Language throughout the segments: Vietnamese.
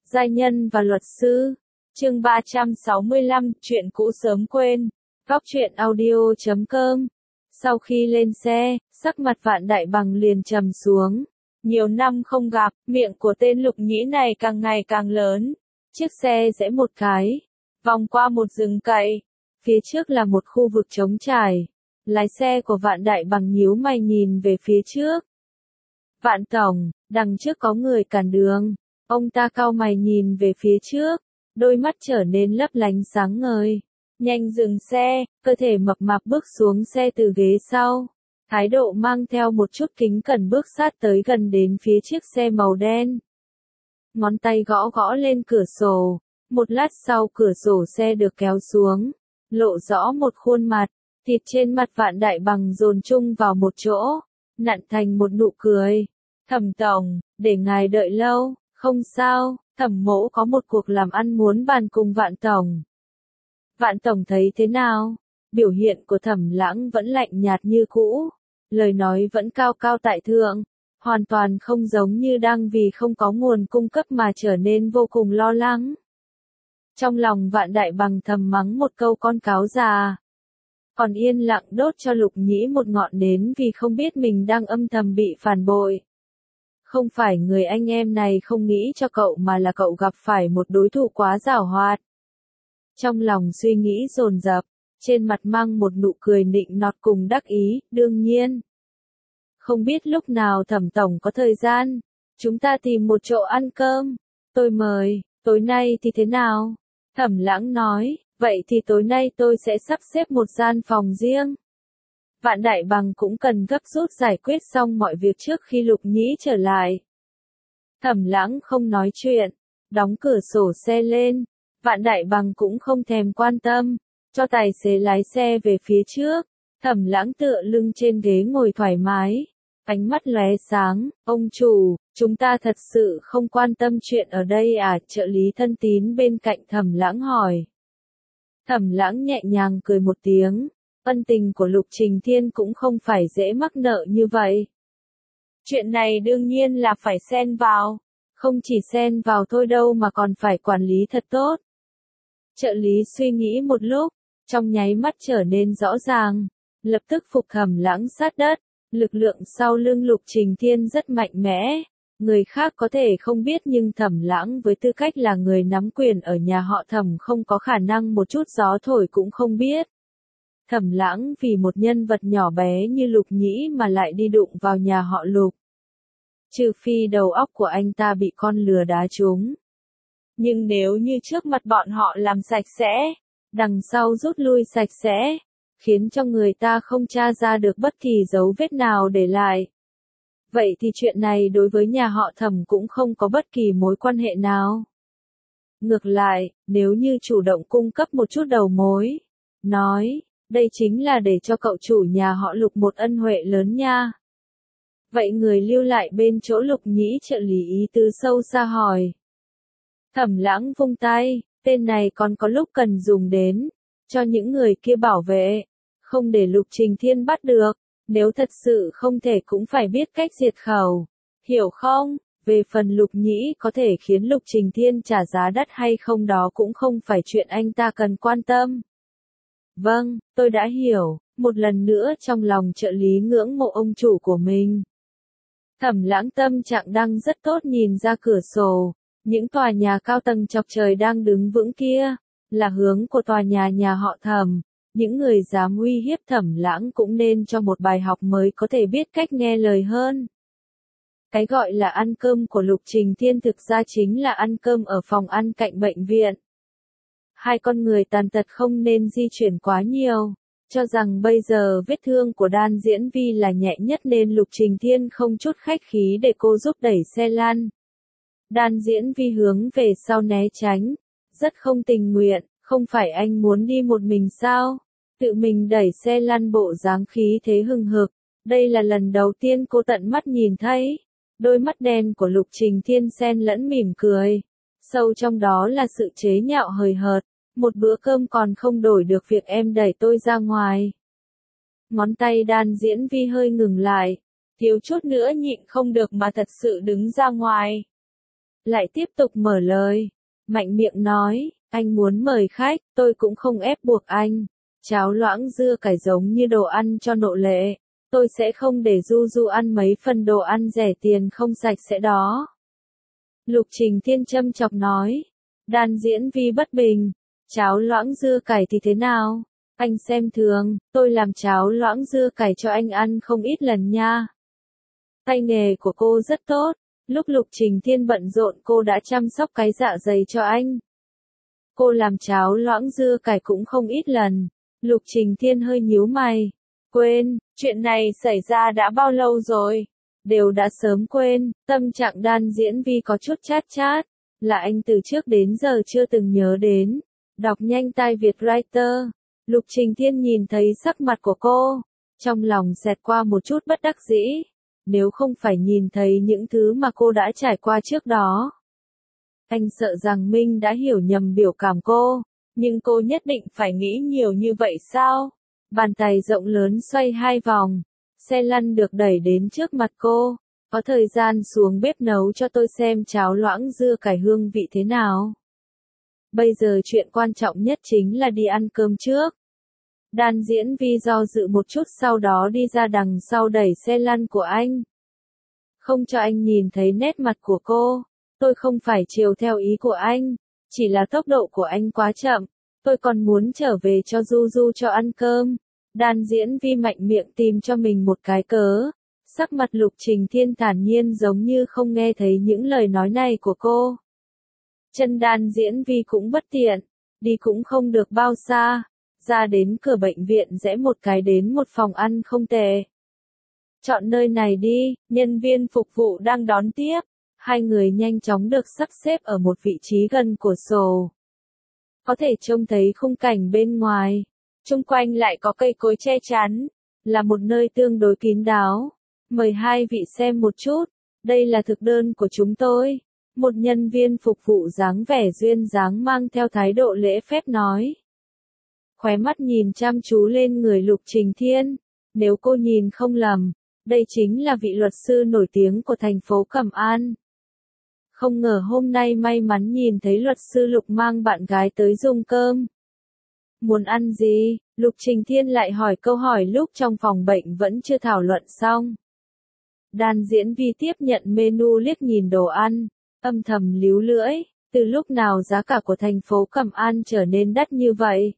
Giai nhân và luật sư. Chương 365, chuyện cũ sớm quên. Góc truyện audio.com. Sau khi lên xe, sắc mặt Vạn Đại Bằng liền trầm xuống. Nhiều năm không gặp, miệng của tên Lục Nhĩ này càng ngày càng lớn. Chiếc xe rẽ một cái, vòng qua một rừng cậy. Phía trước là một khu vực trống trải. Lái xe của Vạn Đại Bằng nhíu mày nhìn về phía trước. Vạn tổng, đằng trước có người cản đường. Ông ta cau mày nhìn về phía trước, đôi mắt trở nên lấp lánh sáng ngời. Nhanh dừng xe, cơ thể mập mạp bước xuống xe từ ghế sau. Thái độ mang theo một chút kính cẩn bước sát tới gần đến phía chiếc xe màu đen. Ngón tay gõ gõ lên cửa sổ. Một lát sau cửa sổ xe được kéo xuống, lộ rõ một khuôn mặt. Thịt trên mặt Vạn Đại Bằng dồn chung vào một chỗ, nặn thành một nụ cười. Thẩm tổng, để ngài đợi lâu. Không sao, Thẩm mỗ có một cuộc làm ăn muốn bàn cùng Vạn tổng. Vạn tổng thấy thế nào? Biểu hiện của Thẩm Lãng vẫn lạnh nhạt như cũ, lời nói vẫn cao cao tại thượng, hoàn toàn không giống như đang vì không có nguồn cung cấp mà trở nên vô cùng lo lắng. Trong lòng Vạn Đại Bằng thầm mắng một câu con cáo già, còn yên lặng đốt cho Lục Nhĩ một ngọn nến vì không biết mình đang âm thầm bị phản bội. Không phải người anh em này không nghĩ cho cậu mà là cậu gặp phải một đối thủ quá giảo hoạt. Trong lòng suy nghĩ dồn dập, trên mặt mang một nụ cười nịnh nọt cùng đắc ý, đương nhiên. Không biết lúc nào Thẩm tổng có thời gian, chúng ta tìm một chỗ ăn cơm, tôi mời, tối nay thì thế nào? Thẩm Lãng nói, vậy thì tối nay tôi sẽ sắp xếp một gian phòng riêng. Vạn Đại Bằng cũng cần gấp rút giải quyết xong mọi việc trước khi Lục Nhĩ trở lại. Thẩm Lãng không nói chuyện, đóng cửa sổ xe lên. Vạn Đại Bằng cũng không thèm quan tâm, cho tài xế lái xe về phía trước. Thẩm Lãng tựa lưng trên ghế ngồi thoải mái, ánh mắt lóe sáng. Ông chủ, chúng ta thật sự không quan tâm chuyện ở đây à? Trợ lý thân tín bên cạnh Thẩm Lãng hỏi. Thẩm Lãng nhẹ nhàng cười một tiếng. Ân tình của Lục Trình Thiên cũng không phải dễ mắc nợ như vậy. Chuyện này đương nhiên là phải xen vào. Không chỉ xen vào thôi đâu mà còn phải quản lý thật tốt. Trợ lý suy nghĩ một lúc, trong nháy mắt trở nên rõ ràng. Lập tức phục Thẩm Lãng sát đất. Lực lượng sau lưng Lục Trình Thiên rất mạnh mẽ. Người khác có thể không biết nhưng Thẩm Lãng với tư cách là người nắm quyền ở nhà họ Thẩm không có khả năng một chút gió thổi cũng không biết. Thẩm Lãng vì một nhân vật nhỏ bé như Lục Nhĩ mà lại đi đụng vào nhà họ Lục. Trừ phi đầu óc của anh ta bị con lừa đá trúng. Nhưng nếu như trước mặt bọn họ làm sạch sẽ, đằng sau rút lui sạch sẽ, khiến cho người ta không tra ra được bất kỳ dấu vết nào để lại. Vậy thì chuyện này đối với nhà họ Thẩm cũng không có bất kỳ mối quan hệ nào. Ngược lại, nếu như chủ động cung cấp một chút đầu mối, nói, đây chính là để cho cậu chủ nhà họ Lục một ân huệ lớn nha. Vậy người lưu lại bên chỗ Lục Nhĩ trợ lý ý tứ sâu xa hỏi. Thẩm Lãng vung tay, tên này còn có lúc cần dùng đến, cho những người kia bảo vệ, không để Lục Trình Thiên bắt được, nếu thật sự không thể cũng phải biết cách diệt khẩu, hiểu không? Về phần Lục Nhĩ có thể khiến Lục Trình Thiên trả giá đắt hay không đó cũng không phải chuyện anh ta cần quan tâm. Vâng, tôi đã hiểu, một lần nữa trong lòng trợ lý ngưỡng mộ ông chủ của mình. Thẩm Lãng tâm trạng đang rất tốt nhìn ra cửa sổ, những tòa nhà cao tầng chọc trời đang đứng vững kia, là hướng của tòa nhà họ Thẩm. Những người dám uy hiếp Thẩm Lãng cũng nên cho một bài học mới có thể biết cách nghe lời hơn. Cái gọi là ăn cơm của Lục Trình Thiên thực ra chính là ăn cơm ở phòng ăn cạnh bệnh viện. Hai con người tàn tật không nên di chuyển quá nhiều, cho rằng bây giờ vết thương của Đan Diễn Vi là nhẹ nhất nên Lục Trình Thiên không chút khách khí để cô giúp đẩy xe lăn. Đan Diễn Vi hướng về sau né tránh, rất không tình nguyện, không phải anh muốn đi một mình sao? Tự mình đẩy xe lăn bộ dáng khí thế hừng hực, đây là lần đầu tiên cô tận mắt nhìn thấy. Đôi mắt đen của Lục Trình Thiên xen lẫn mỉm cười, sâu trong đó là sự chế nhạo hời hợt, một bữa cơm còn không đổi được việc em đẩy tôi ra ngoài. Ngón tay Đan Diễn Vi hơi ngừng lại, thiếu chút nữa nhịn không được mà thật sự đứng ra ngoài. lại tiếp tục mở lời. Mạnh miệng nói, anh muốn mời khách, tôi cũng không ép buộc anh. Cháo loãng dưa cải giống như đồ ăn cho nộ lệ. Tôi sẽ không để Du Du ăn mấy phần đồ ăn rẻ tiền không sạch sẽ đó. Lục Trình Thiên châm chọc nói. Đan Diễn Vi bất bình. Cháo loãng dưa cải thì thế nào? Anh xem thường, tôi làm cháo loãng dưa cải cho anh ăn không ít lần nha. Tay nghề của cô rất tốt. Lúc Lục Trình Thiên bận rộn cô đã chăm sóc cái dạ dày cho anh. Cô làm cháo loãng dưa cải cũng không ít lần. Lục Trình Thiên hơi nhíu mày. Quên, chuyện này xảy ra đã bao lâu rồi? Đều đã sớm quên, tâm trạng Đan Diễn Vi có chút chát chát. Là anh từ trước đến giờ chưa từng nhớ đến. Đọc nhanh tai Việt Writer. Lục Trình Thiên nhìn thấy sắc mặt của cô. Trong lòng xẹt qua một chút bất đắc dĩ. Nếu không phải nhìn thấy những thứ mà cô đã trải qua trước đó. Anh sợ rằng Minh đã hiểu nhầm biểu cảm cô. Nhưng cô nhất định phải nghĩ nhiều như vậy sao? Bàn tay rộng lớn xoay 2 vòng. Xe lăn được đẩy đến trước mặt cô. Có thời gian xuống bếp nấu cho tôi xem cháo loãng dưa cải hương vị thế nào. Bây giờ chuyện quan trọng nhất chính là đi ăn cơm trước. Đan Diễn Vi do dự một chút sau đó đi ra đằng sau đẩy xe lăn của anh. Không cho anh nhìn thấy nét mặt của cô. Tôi không phải chiều theo ý của anh. Chỉ là tốc độ của anh quá chậm. Tôi còn muốn trở về cho Du Du cho ăn cơm. Đan Diễn Vi mạnh miệng tìm cho mình một cái cớ. Sắc mặt Lục Trình Thiên thản nhiên giống như không nghe thấy những lời nói này của cô. Chân Đan Diễn Vi cũng bất tiện. Đi cũng không được bao xa. Ra đến cửa bệnh viện rẽ một cái đến một phòng ăn không tệ. Chọn nơi này đi, nhân viên phục vụ đang đón tiếp. Hai người nhanh chóng được sắp xếp ở một vị trí gần cửa sổ. Có thể trông thấy khung cảnh bên ngoài. Xung quanh lại có cây cối che chắn. Là một nơi tương đối kín đáo. Mời hai vị xem một chút. Đây là thực đơn của chúng tôi. Một nhân viên phục vụ dáng vẻ duyên dáng mang theo thái độ lễ phép nói. Khóe mắt nhìn chăm chú lên người Lục Trình Thiên. Nếu cô nhìn không lầm, đây chính là vị luật sư nổi tiếng của thành phố Cẩm An. Không ngờ hôm nay may mắn nhìn thấy luật sư Lục mang bạn gái tới dùng cơm. Muốn ăn gì? Lục Trình Thiên lại hỏi câu hỏi lúc trong phòng bệnh vẫn chưa thảo luận xong. Đan Diễn Vi tiếp nhận menu liếc nhìn đồ ăn, âm thầm líu lưỡi, từ lúc nào giá cả của thành phố Cẩm An trở nên đắt như vậy?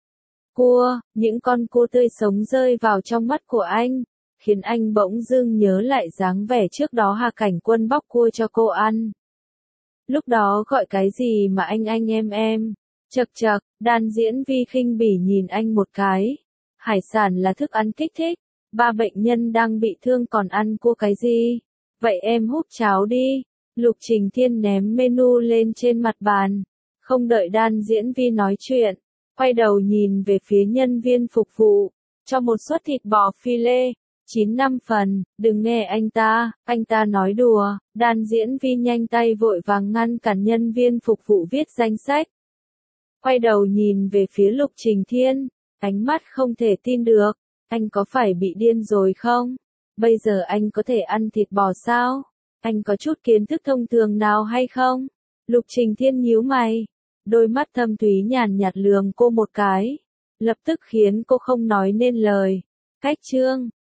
Cua, những con cua tươi sống rơi vào trong mắt của anh, khiến anh bỗng dưng nhớ lại dáng vẻ trước đó Hà Cảnh Quân bóc cua cho cô ăn. Lúc đó gọi cái gì mà anh em. Chậc chậc, Đan Diễn Vi khinh bỉ nhìn anh một cái. Hải sản là thức ăn kích thích. 3 bệnh nhân đang bị thương còn ăn cua cái gì? Vậy em húp cháo đi. Lục Trình Thiên ném menu lên trên mặt bàn. Không đợi Đan Diễn Vi nói chuyện. Quay đầu nhìn về phía nhân viên phục vụ. Cho một suất thịt bò phi lê. 9-5 phần, đừng nghe anh ta nói đùa. Đan Diễn Vi nhanh tay vội vàng ngăn cản nhân viên phục vụ viết danh sách. Quay đầu nhìn về phía Lục Trình Thiên, ánh mắt không thể tin được. Anh có phải bị điên rồi không? Bây giờ anh có thể ăn thịt bò sao? Anh có chút kiến thức thông thường nào hay không? Lục Trình Thiên nhíu mày. Đôi mắt thâm thúy nhàn nhạt lườm cô một cái. Lập tức khiến cô không nói nên lời. Cách chương